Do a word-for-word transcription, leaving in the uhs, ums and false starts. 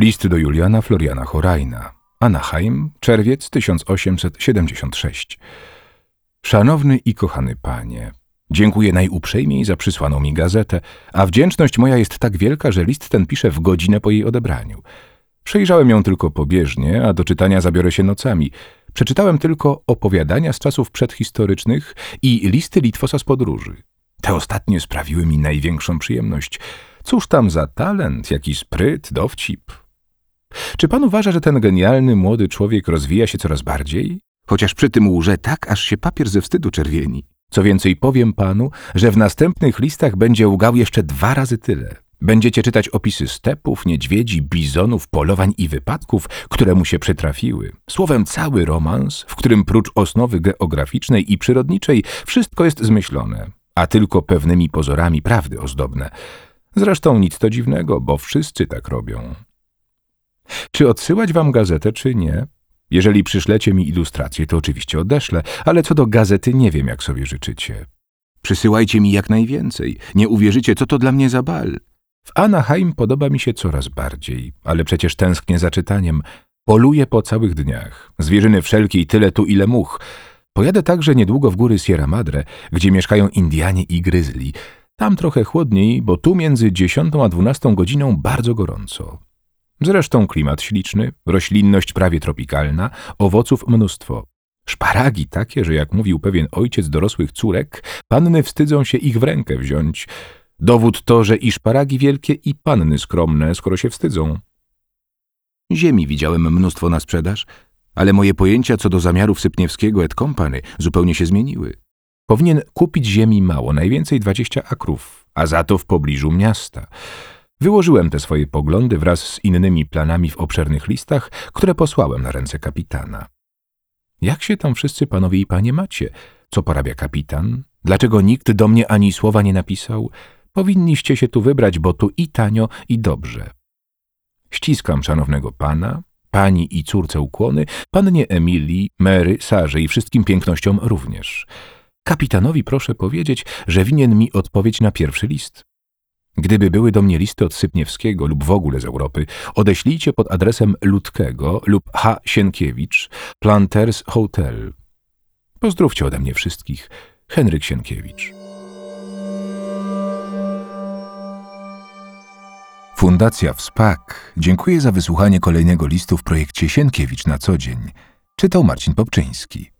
List do Juliana Floriana Horajna. Anaheim, czerwiec tysiąc osiemset siedemdziesiąt sześć. Szanowny i kochany panie, dziękuję najuprzejmiej za przysłaną mi gazetę, a wdzięczność moja jest tak wielka, że list ten piszę w godzinę po jej odebraniu. Przejrzałem ją tylko pobieżnie, a do czytania zabiorę się nocami. Przeczytałem tylko opowiadania z czasów przedhistorycznych i listy Litwosa z podróży. Te ostatnie sprawiły mi największą przyjemność. Cóż tam za talent, jaki spryt, dowcip. Czy pan uważa, że ten genialny młody człowiek rozwija się coraz bardziej? Chociaż przy tym łże tak, aż się papier ze wstydu czerwieni. Co więcej, powiem panu, że w następnych listach będzie łgał jeszcze dwa razy tyle. Będziecie czytać opisy stepów, niedźwiedzi, bizonów, polowań i wypadków, które mu się przytrafiły. Słowem, cały romans, w którym prócz osnowy geograficznej i przyrodniczej wszystko jest zmyślone, a tylko pewnymi pozorami prawdy ozdobne. Zresztą nic to dziwnego, bo wszyscy tak robią. Czy odsyłać wam gazetę, czy nie? Jeżeli przyszlecie mi ilustrację, to oczywiście odeszlę, ale co do gazety nie wiem, jak sobie życzycie. Przysyłajcie mi jak najwięcej. Nie uwierzycie, co to dla mnie za bal. W Anaheim podoba mi się coraz bardziej, ale przecież tęsknię za czytaniem. Poluję po całych dniach. Zwierzyny wszelkiej tyle tu, ile much. Pojadę także niedługo w góry Sierra Madre, gdzie mieszkają Indianie i gryzli. Tam trochę chłodniej, bo tu między dziesiątą a dwunastą godziną bardzo gorąco. Zresztą klimat śliczny, roślinność prawie tropikalna, owoców mnóstwo. Szparagi takie, że jak mówił pewien ojciec dorosłych córek, panny wstydzą się ich w rękę wziąć. Dowód to, że i szparagi wielkie, i panny skromne, skoro się wstydzą. Ziemi widziałem mnóstwo na sprzedaż, ale moje pojęcia co do zamiarów Sypniewskiego et Company zupełnie się zmieniły. Powinien kupić ziemi mało, najwięcej dwadzieścia akrów, a za to w pobliżu miasta. Wyłożyłem te swoje poglądy wraz z innymi planami w obszernych listach, które posłałem na ręce kapitana. Jak się tam wszyscy panowie i panie macie? Co porabia kapitan? Dlaczego nikt do mnie ani słowa nie napisał? Powinniście się tu wybrać, bo tu i tanio, i dobrze. Ściskam szanownego pana, pani i córce ukłony, pannie Emilii, Mary, Sarze i wszystkim pięknościom również. Kapitanowi proszę powiedzieć, że winien mi odpowiedź na pierwszy list. Gdyby były do mnie listy od Sypniewskiego lub w ogóle z Europy, odeślijcie pod adresem Ludkego lub H. Sienkiewicz, Planters Hotel. Pozdrówcie ode mnie wszystkich. Henryk Sienkiewicz. Fundacja WSPAK dziękuję za wysłuchanie kolejnego listu w projekcie Sienkiewicz na co dzień. Czytał Marcin Popczyński.